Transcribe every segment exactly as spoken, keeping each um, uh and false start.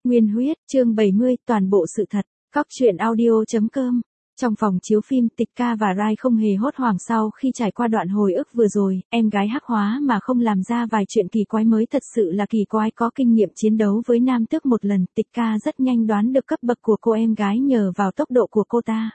Nguyên huyết, chương bảy mươi, toàn bộ sự thật. Cóc truyện audio chấm com. Trong phòng chiếu phim, Tịch Ca và Rai không hề hốt hoảng sau khi trải qua đoạn hồi ức vừa rồi, em gái hắc hóa mà không làm ra vài chuyện kỳ quái mới thật sự là kỳ quái. Có kinh nghiệm chiến đấu với nam tước một lần, Tịch Ca rất nhanh đoán được cấp bậc của cô em gái nhờ vào tốc độ của cô ta.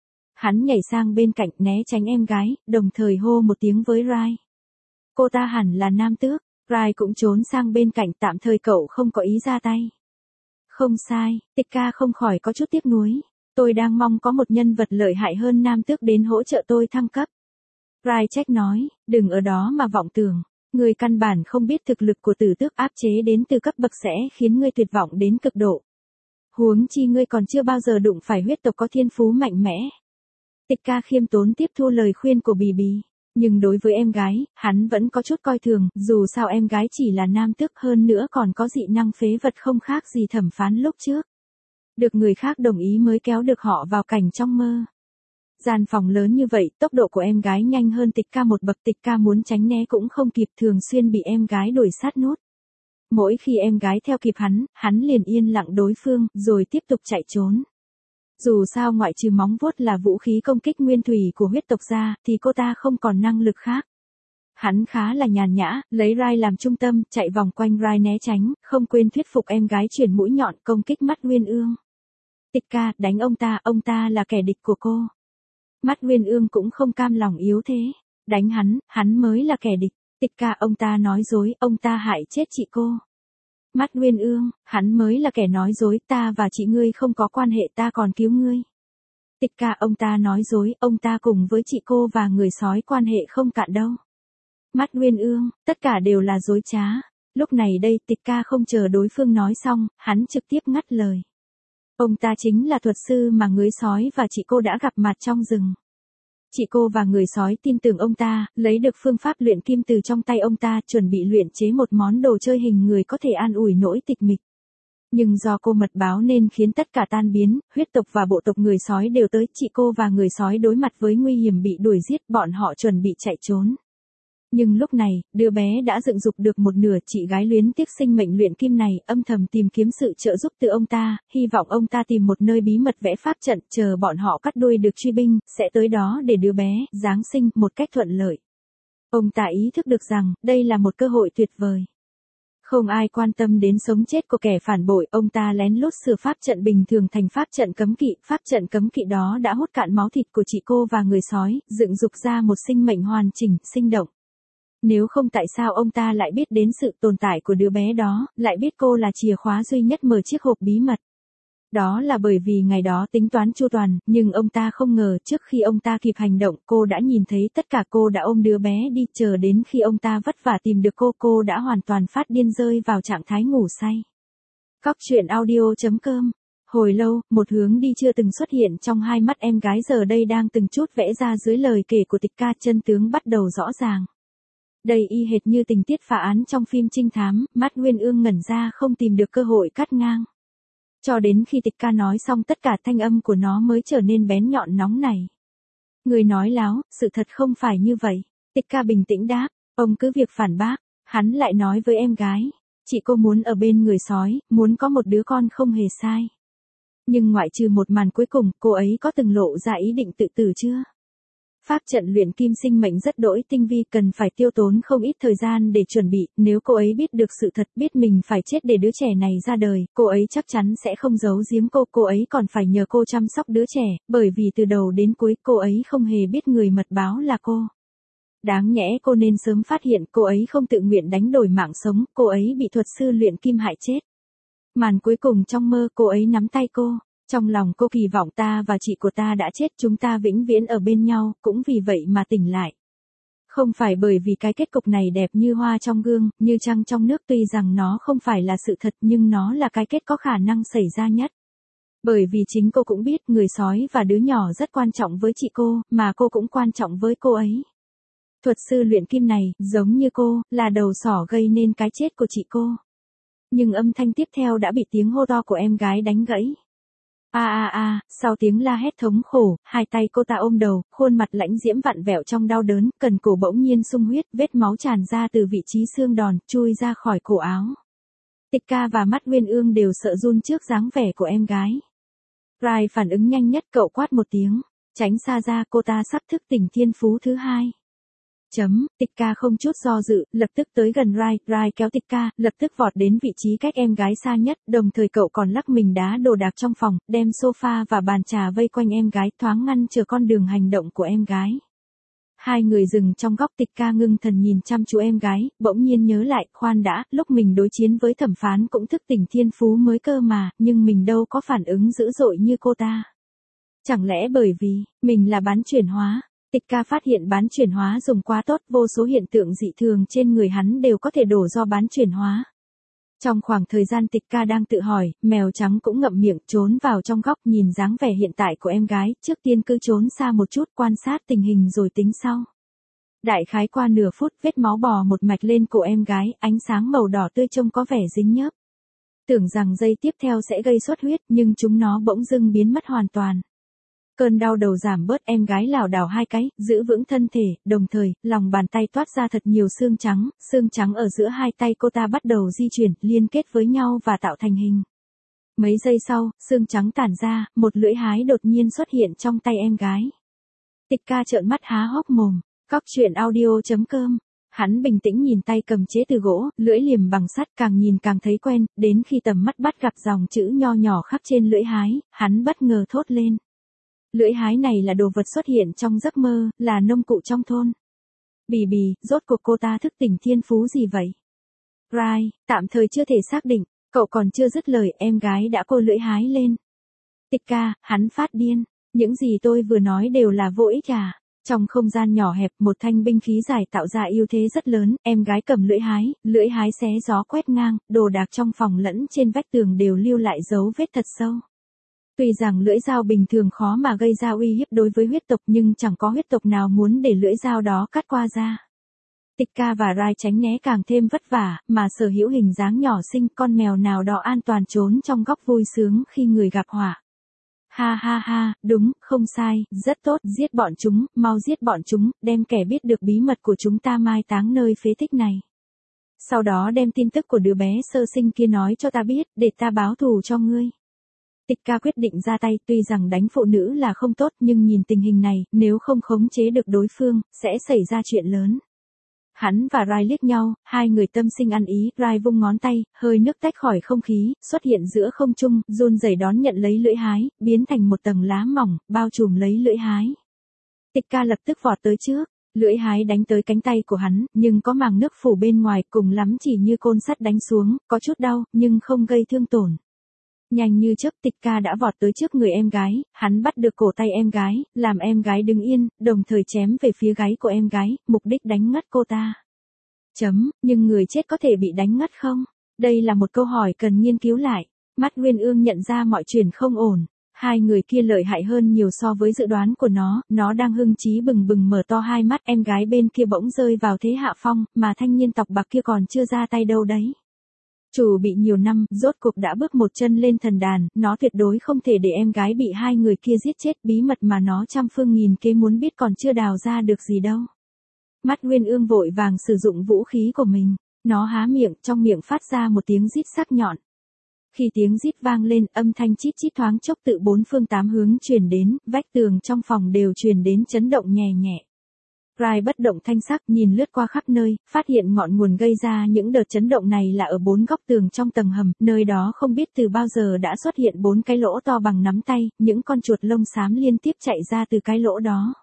Hắn nhảy sang bên cạnh né tránh em gái, đồng thời hô một tiếng với Rai. Cô ta hẳn là nam tước. Rai cũng trốn sang bên cạnh, tạm thời cậu không có ý ra tay. Không sai, Tịch Ca không khỏi có chút tiếc nuối. Tôi đang mong có một nhân vật lợi hại hơn nam tước đến hỗ trợ tôi thăng cấp. Rai trách nói, đừng ở đó mà vọng tưởng. Người căn bản không biết thực lực của tử tước áp chế đến từ cấp bậc sẽ khiến ngươi tuyệt vọng đến cực độ. Huống chi ngươi còn chưa bao giờ đụng phải huyết tộc có thiên phú mạnh mẽ. Tịch Ca khiêm tốn tiếp thu lời khuyên của Bì Bì. Nhưng đối với em gái, hắn vẫn có chút coi thường, dù sao em gái chỉ là nam tước, hơn nữa còn có dị năng phế vật không khác gì thẩm phán lúc trước. Được người khác đồng ý mới kéo được họ vào cảnh trong mơ. Gian phòng lớn như vậy, tốc độ của em gái nhanh hơn Tịch Ca một bậc. Tịch Ca muốn tránh né cũng không kịp, thường xuyên bị em gái đuổi sát nút. Mỗi khi em gái theo kịp hắn, hắn liền yên lặng đối phương, rồi tiếp tục chạy trốn. Dù sao ngoại trừ móng vuốt là vũ khí công kích nguyên thủy của huyết tộc ra, thì cô ta không còn năng lực khác. Hắn khá là nhàn nhã, lấy Rai làm trung tâm, chạy vòng quanh Rai né tránh, không quên thuyết phục em gái chuyển mũi nhọn công kích Mắt Uyên Ương. Tịch Ca, đánh ông ta, ông ta là kẻ địch của cô. Mắt Uyên Ương cũng không cam lòng yếu thế. Đánh hắn, hắn mới là kẻ địch. Tịch Ca, ông ta nói dối, ông ta hại chết chị cô. Mắt Uyên Ương, hắn mới là kẻ nói dối, ta và chị ngươi không có quan hệ, ta còn cứu ngươi. Tịch Ca, ông ta nói dối, ông ta cùng với chị cô và người sói quan hệ không cạn đâu. Mắt Uyên Ương, tất cả đều là dối trá. Lúc này đây, Tịch Ca không chờ đối phương nói xong, hắn trực tiếp ngắt lời. Ông ta chính là thuật sư mà người sói và chị cô đã gặp mặt trong rừng. Chị cô và người sói tin tưởng ông ta, lấy được phương pháp luyện kim từ trong tay ông ta, chuẩn bị luyện chế một món đồ chơi hình người có thể an ủi nỗi tịch mịch. Nhưng do cô mật báo nên khiến tất cả tan biến, huyết tộc và bộ tộc người sói đều tới, chị cô và người sói đối mặt với nguy hiểm bị đuổi giết, bọn họ chuẩn bị chạy trốn. Nhưng lúc này, đứa bé đã dựng dục được một nửa, chị gái luyến tiếc sinh mệnh luyện kim này, âm thầm tìm kiếm sự trợ giúp từ ông ta, hy vọng ông ta tìm một nơi bí mật vẽ pháp trận, chờ bọn họ cắt đuôi được truy binh, sẽ tới đó để đứa bé giáng sinh một cách thuận lợi. Ông ta ý thức được rằng, đây là một cơ hội tuyệt vời. Không ai quan tâm đến sống chết của kẻ phản bội, ông ta lén lút sửa pháp trận bình thường thành pháp trận cấm kỵ, pháp trận cấm kỵ đó đã hút cạn máu thịt của chị cô và người sói, dựng dục ra một sinh mệnh hoàn chỉnh, sinh động. Nếu không tại sao ông ta lại biết đến sự tồn tại của đứa bé đó, lại biết cô là chìa khóa duy nhất mở chiếc hộp bí mật. Đó là bởi vì ngày đó tính toán chu toàn, nhưng ông ta không ngờ trước khi ông ta kịp hành động, cô đã nhìn thấy tất cả, cô đã ôm đứa bé đi, chờ đến khi ông ta vất vả tìm được cô, cô đã hoàn toàn phát điên rơi vào trạng thái ngủ say. Cóc truyện audio chấm com. Hồi lâu, một hướng đi chưa từng xuất hiện trong hai mắt em gái giờ đây đang từng chút vẽ ra dưới lời kể của Tịch Ca, chân tướng bắt đầu rõ ràng. Đây y hệt như tình tiết phá án trong phim trinh thám, Mắt Uyên Ương ngẩn ra không tìm được cơ hội cắt ngang. Cho đến khi Tịch Ca nói xong tất cả, thanh âm của nó mới trở nên bén nhọn nóng nảy. Người nói láo, sự thật không phải như vậy. Tịch Ca bình tĩnh đáp, ông cứ việc phản bác. Hắn lại nói với em gái, chị cô muốn ở bên người sói, muốn có một đứa con không hề sai. Nhưng ngoại trừ một màn cuối cùng, cô ấy có từng lộ ra ý định tự tử chưa? Pháp trận luyện kim sinh mệnh rất đỗi tinh vi, cần phải tiêu tốn không ít thời gian để chuẩn bị, nếu cô ấy biết được sự thật, biết mình phải chết để đứa trẻ này ra đời, cô ấy chắc chắn sẽ không giấu giếm cô, cô ấy còn phải nhờ cô chăm sóc đứa trẻ, bởi vì từ đầu đến cuối cô ấy không hề biết người mật báo là cô. Đáng nhẽ cô nên sớm phát hiện, cô ấy không tự nguyện đánh đổi mạng sống, cô ấy bị thuật sư luyện kim hại chết. Màn cuối cùng trong mơ, cô ấy nắm tay cô. Trong lòng cô kỳ vọng ta và chị của ta đã chết, chúng ta vĩnh viễn ở bên nhau, cũng vì vậy mà tỉnh lại. Không phải bởi vì cái kết cục này đẹp như hoa trong gương, như trăng trong nước, tuy rằng nó không phải là sự thật nhưng nó là cái kết có khả năng xảy ra nhất. Bởi vì chính cô cũng biết người sói và đứa nhỏ rất quan trọng với chị cô, mà cô cũng quan trọng với cô ấy. Thuật sư luyện kim này, giống như cô, là đầu sỏ gây nên cái chết của chị cô. Nhưng âm thanh tiếp theo đã bị tiếng hô to của em gái đánh gãy. A a a, sau tiếng la hét thống khổ, hai tay cô ta ôm đầu, khuôn mặt lãnh diễm vặn vẹo trong đau đớn, cần cổ bỗng nhiên sung huyết, vết máu tràn ra từ vị trí xương đòn, chui ra khỏi cổ áo. Tịch Ca và Mắt Uyên Ương đều sợ run trước dáng vẻ của em gái. Rai phản ứng nhanh nhất, cậu quát một tiếng, tránh xa ra, cô ta sắp thức tỉnh thiên phú thứ hai. Chấm, Tịch Ca không chút do dự, lập tức tới gần Rai, Rai kéo Tịch Ca, lập tức vọt đến vị trí cách em gái xa nhất, đồng thời cậu còn lắc mình đá đồ đạc trong phòng, đem sofa và bàn trà vây quanh em gái, thoáng ngăn trở con đường hành động của em gái. Hai người dừng trong góc, Tịch Ca ngưng thần nhìn chăm chú em gái, bỗng nhiên nhớ lại, khoan đã, lúc mình đối chiến với thẩm phán cũng thức tỉnh thiên phú mới cơ mà, nhưng mình đâu có phản ứng dữ dội như cô ta. Chẳng lẽ bởi vì, mình là bán chuyển hóa? Tịch Ca phát hiện bán chuyển hóa dùng quá tốt, vô số hiện tượng dị thường trên người hắn đều có thể đổ do bán chuyển hóa. Trong khoảng thời gian Tịch Ca đang tự hỏi, mèo trắng cũng ngậm miệng trốn vào trong góc nhìn dáng vẻ hiện tại của em gái, trước tiên cứ trốn xa một chút quan sát tình hình rồi tính sau. Đại khái qua nửa phút, vết máu bò một mạch lên cổ em gái, ánh sáng màu đỏ tươi trông có vẻ dính nhớp. Tưởng rằng giây tiếp theo sẽ gây xuất huyết, nhưng chúng nó bỗng dưng biến mất hoàn toàn. Cơn đau đầu giảm bớt, em gái lảo đảo hai cái, giữ vững thân thể, đồng thời, lòng bàn tay toát ra thật nhiều xương trắng, xương trắng ở giữa hai tay cô ta bắt đầu di chuyển, liên kết với nhau và tạo thành hình. Mấy giây sau, xương trắng tản ra, một lưỡi hái đột nhiên xuất hiện trong tay em gái. Tịch Ca trợn mắt há hốc mồm, cóc truyện audio chấm com. Hắn bình tĩnh nhìn tay cầm chế từ gỗ, lưỡi liềm bằng sắt, càng nhìn càng thấy quen, đến khi tầm mắt bắt gặp dòng chữ nho nhỏ khắc trên lưỡi hái, hắn bất ngờ thốt lên. Lưỡi hái này là đồ vật xuất hiện trong giấc mơ, là nông cụ trong thôn. Bì bì, rốt cuộc cô ta thức tỉnh thiên phú gì vậy? Rai, tạm thời chưa thể xác định, cậu còn chưa dứt lời, em gái đã cô lưỡi hái lên. Tịch Ca, hắn phát điên, những gì tôi vừa nói đều là vô ích à? Trong không gian nhỏ hẹp, một thanh binh khí dài tạo ra ưu thế rất lớn, em gái cầm lưỡi hái, lưỡi hái xé gió quét ngang, đồ đạc trong phòng lẫn trên vách tường đều lưu lại dấu vết thật sâu. Tuy rằng lưỡi dao bình thường khó mà gây ra uy hiếp đối với huyết tộc, nhưng chẳng có huyết tộc nào muốn để lưỡi dao đó cắt qua da. Tịch Ca và Rai tránh né càng thêm vất vả, mà sở hữu hình dáng nhỏ xinh, con mèo nào đó an toàn trốn trong góc vui sướng khi người gặp họa. Ha ha ha, đúng, không sai, rất tốt, giết bọn chúng, mau giết bọn chúng, đem kẻ biết được bí mật của chúng ta mai táng nơi phế tích này. Sau đó đem tin tức của đứa bé sơ sinh kia nói cho ta biết, để ta báo thù cho ngươi. Tịch Ca quyết định ra tay, tuy rằng đánh phụ nữ là không tốt, nhưng nhìn tình hình này, nếu không khống chế được đối phương, sẽ xảy ra chuyện lớn. Hắn và Rai liếc nhau, hai người tâm sinh ăn ý, Rai vung ngón tay, hơi nước tách khỏi không khí, xuất hiện giữa không trung, run rẩy đón nhận lấy lưỡi hái, biến thành một tầng lá mỏng, bao trùm lấy lưỡi hái. Tịch Ca lập tức vọt tới trước, lưỡi hái đánh tới cánh tay của hắn, nhưng có màng nước phủ bên ngoài, cùng lắm chỉ như côn sắt đánh xuống, có chút đau, nhưng không gây thương tổn. Nhanh như chớp, Tịch Ca đã vọt tới trước người em gái, hắn bắt được cổ tay em gái, làm em gái đứng yên, đồng thời chém về phía gáy của em gái, mục đích đánh ngất cô ta. Chấm, nhưng người chết có thể bị đánh ngất không? Đây là một câu hỏi cần nghiên cứu lại. Mắt Uyên Ương nhận ra mọi chuyện không ổn. Hai người kia lợi hại hơn nhiều so với dự đoán của nó, nó đang hưng trí bừng bừng mở to hai mắt, em gái bên kia bỗng rơi vào thế hạ phong, mà thanh niên tóc bạc kia còn chưa ra tay đâu đấy. Chủ bị nhiều năm, rốt cuộc đã bước một chân lên thần đàn, nó tuyệt đối không thể để em gái bị hai người kia giết chết, bí mật mà nó trăm phương nghìn kế muốn biết còn chưa đào ra được gì đâu. Mắt Uyên Ương vội vàng sử dụng vũ khí của mình, nó há miệng, trong miệng phát ra một tiếng rít sắc nhọn. Khi tiếng rít vang lên, âm thanh chít chít thoáng chốc tự bốn phương tám hướng truyền đến, vách tường trong phòng đều truyền đến chấn động nhẹ nhẹ. Rai bất động thanh sắc nhìn lướt qua khắp nơi, phát hiện ngọn nguồn gây ra những đợt chấn động này là ở bốn góc tường trong tầng hầm, nơi đó không biết từ bao giờ đã xuất hiện bốn cái lỗ to bằng nắm tay, những con chuột lông xám liên tiếp chạy ra từ cái lỗ đó.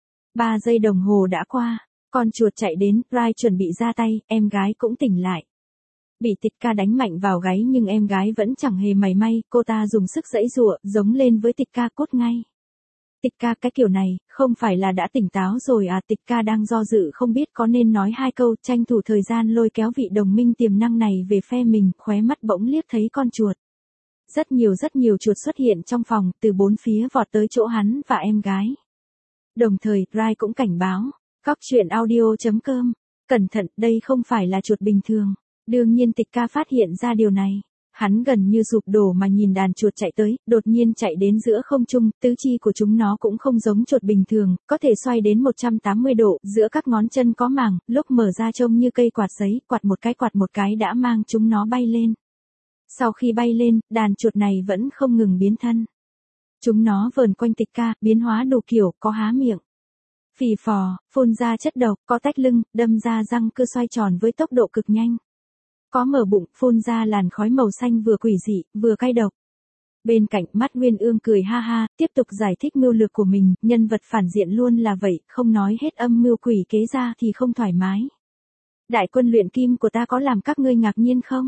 Ba giây đồng hồ đã qua, con chuột chạy đến, Rai chuẩn bị ra tay, em gái cũng tỉnh lại. Bị Tịch Ca đánh mạnh vào gáy nhưng em gái vẫn chẳng hề mảy may, cô ta dùng sức giãy giụa, giống lên với Tịch Ca cốt ngay. Tịch Ca, cái kiểu này, không phải là đã tỉnh táo rồi à? Tịch Ca đang do dự không biết có nên nói hai câu, tranh thủ thời gian lôi kéo vị đồng minh tiềm năng này về phe mình, khóe mắt bỗng liếc thấy con chuột. Rất nhiều rất nhiều chuột xuất hiện trong phòng, từ bốn phía vọt tới chỗ hắn và em gái. Đồng thời, Rai cũng cảnh báo, cóc truyện audio chấm com, cẩn thận, đây không phải là chuột bình thường. Đương nhiên Tịch Ca phát hiện ra điều này. Hắn gần như sụp đổ mà nhìn đàn chuột chạy tới, đột nhiên chạy đến giữa không trung, tứ chi của chúng nó cũng không giống chuột bình thường, có thể xoay đến một trăm tám mươi độ, giữa các ngón chân có màng, lúc mở ra trông như cây quạt giấy, quạt một cái quạt một cái đã mang chúng nó bay lên. Sau khi bay lên, đàn chuột này vẫn không ngừng biến thân. Chúng nó vờn quanh Tịch Ca, biến hóa đủ kiểu, có há miệng, phì phò, phun ra chất độc, có tách lưng, đâm ra răng cưa xoay tròn với tốc độ cực nhanh. Có mở bụng, phun ra làn khói màu xanh vừa quỷ dị, vừa cay độc. Bên cạnh mắt Nguyên Ương cười ha ha, tiếp tục giải thích mưu lược của mình, nhân vật phản diện luôn là vậy, không nói hết âm mưu quỷ kế ra thì không thoải mái. Đại quân luyện kim của ta có làm các ngươi ngạc nhiên không?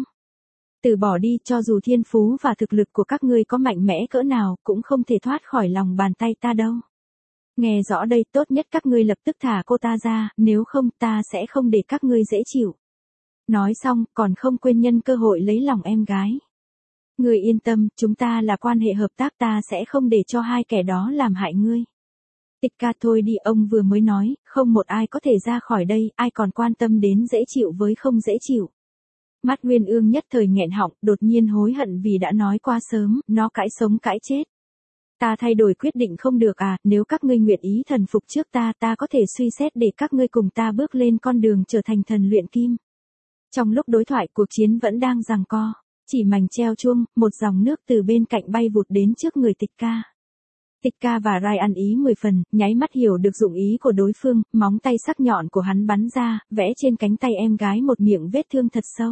Từ bỏ đi, cho dù thiên phú và thực lực của các ngươi có mạnh mẽ cỡ nào, cũng không thể thoát khỏi lòng bàn tay ta đâu. Nghe rõ đây, tốt nhất các ngươi lập tức thả cô ta ra, nếu không ta sẽ không để các ngươi dễ chịu. Nói xong, còn không quên nhân cơ hội lấy lòng em gái. Ngươi yên tâm, chúng ta là quan hệ hợp tác, ta sẽ không để cho hai kẻ đó làm hại ngươi. Tịch Ca thôi đi, ông vừa mới nói, không một ai có thể ra khỏi đây, ai còn quan tâm đến dễ chịu với không dễ chịu. Mắt Nguyên Ương nhất thời nghẹn họng, đột nhiên hối hận vì đã nói quá sớm, nó cãi sống cãi chết. Ta thay đổi quyết định không được à, nếu các ngươi nguyện ý thần phục trước ta, ta có thể suy xét để các ngươi cùng ta bước lên con đường trở thành thần luyện kim. Trong lúc đối thoại, cuộc chiến vẫn đang giằng co. Chỉ mảnh treo chuông, một dòng nước từ bên cạnh bay vụt đến trước người Tịch Ca. Tịch Ca và Rai ăn ý mười phần, nháy mắt hiểu được dụng ý của đối phương, móng tay sắc nhọn của hắn bắn ra, vẽ trên cánh tay em gái một miệng vết thương thật sâu.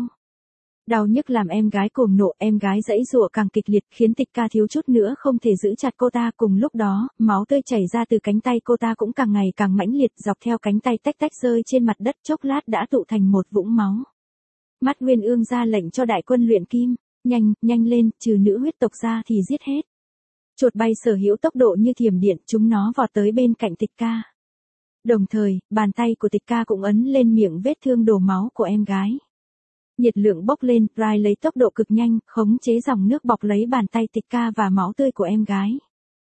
Đau nhức làm em gái cuồng nộ, em gái giãy giụa càng kịch liệt, khiến Tịch Ca thiếu chút nữa không thể giữ chặt cô ta. Cùng lúc đó, máu tươi chảy ra từ cánh tay cô ta cũng càng ngày càng mãnh liệt, dọc theo cánh tay tách tách rơi trên mặt đất, chốc lát đã tụ thành một vũng máu. Mắt Nguyên Ương ra lệnh cho đại quân luyện kim, nhanh, nhanh lên, trừ nữ huyết tộc ra thì giết hết. Chuột bay sở hữu tốc độ như thiểm điện, chúng nó vọt tới bên cạnh Tịch Ca. Đồng thời, bàn tay của Tịch Ca cũng ấn lên miệng vết thương đổ máu của em gái. Nhiệt lượng bốc lên, Rai lấy tốc độ cực nhanh, khống chế dòng nước bọc lấy bàn tay Tịch Ca và máu tươi của em gái.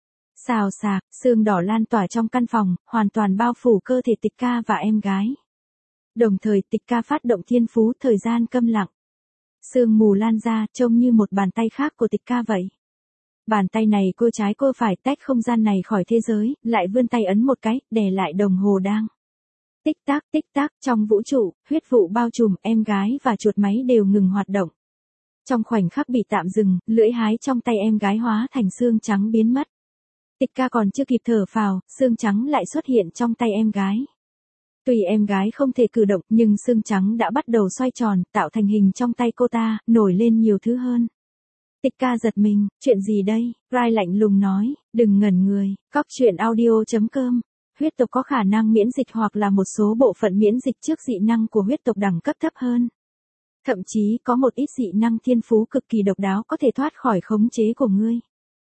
Xào xạc, sương đỏ lan tỏa trong căn phòng, hoàn toàn bao phủ cơ thể Tịch Ca và em gái. Đồng thời, Tịch Ca phát động thiên phú, thời gian câm lặng. Sương mù lan ra, trông như một bàn tay khác của Tịch Ca vậy. Bàn tay này cô trái cô phải, tách không gian này khỏi thế giới, lại vươn tay ấn một cái, đè lại đồng hồ đang. Tích tắc, tích tắc, trong vũ trụ, huyết vụ bao trùm, em gái và chuột máy đều ngừng hoạt động. Trong khoảnh khắc bị tạm dừng, lưỡi hái trong tay em gái hóa thành xương trắng biến mất. Tịch Ca còn chưa kịp thở phào, xương trắng lại xuất hiện trong tay em gái. Tuy em gái không thể cử động, nhưng xương trắng đã bắt đầu xoay tròn, tạo thành hình trong tay cô ta, nổi lên nhiều thứ hơn. Tịch Ca giật mình, chuyện gì đây? Rai lạnh lùng nói, đừng ngẩn người, cóc truyện audio chấm com. Huyết tộc có khả năng miễn dịch hoặc là một số bộ phận miễn dịch trước dị năng của huyết tộc đẳng cấp thấp hơn. Thậm chí có một ít dị năng thiên phú cực kỳ độc đáo có thể thoát khỏi khống chế của ngươi.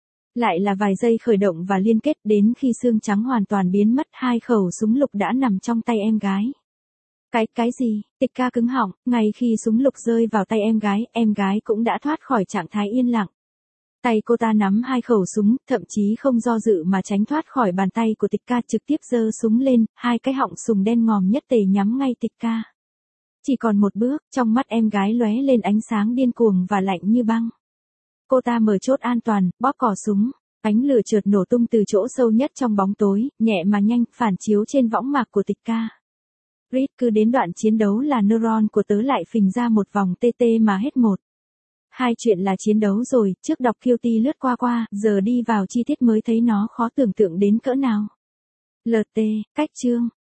Lại là vài giây khởi động và liên kết, đến khi xương trắng hoàn toàn biến mất, hai khẩu súng lục đã nằm trong tay em gái. Cái, cái gì? Tịch Ca cứng họng, ngay khi súng lục rơi vào tay em gái, em gái cũng đã thoát khỏi trạng thái yên lặng. Tay cô ta nắm hai khẩu súng, thậm chí không do dự mà tránh thoát khỏi bàn tay của Tịch Ca, trực tiếp giơ súng lên, hai cái họng súng đen ngòm nhất tề nhắm ngay Tịch Ca. Chỉ còn một bước, trong mắt em gái lóe lên ánh sáng điên cuồng và lạnh như băng. Cô ta mở chốt an toàn, bóp cò súng, ánh lửa chợt nổ tung từ chỗ sâu nhất trong bóng tối, nhẹ mà nhanh, phản chiếu trên võng mạc của Tịch Ca. Rít, cứ đến đoạn chiến đấu là neuron của tớ lại phình ra một vòng tê tê mà hết một. Hai chuyện là chiến đấu rồi, trước đọc Q T lướt qua qua, giờ đi vào chi tiết mới thấy nó khó tưởng tượng đến cỡ nào. lờ tê, cách chương.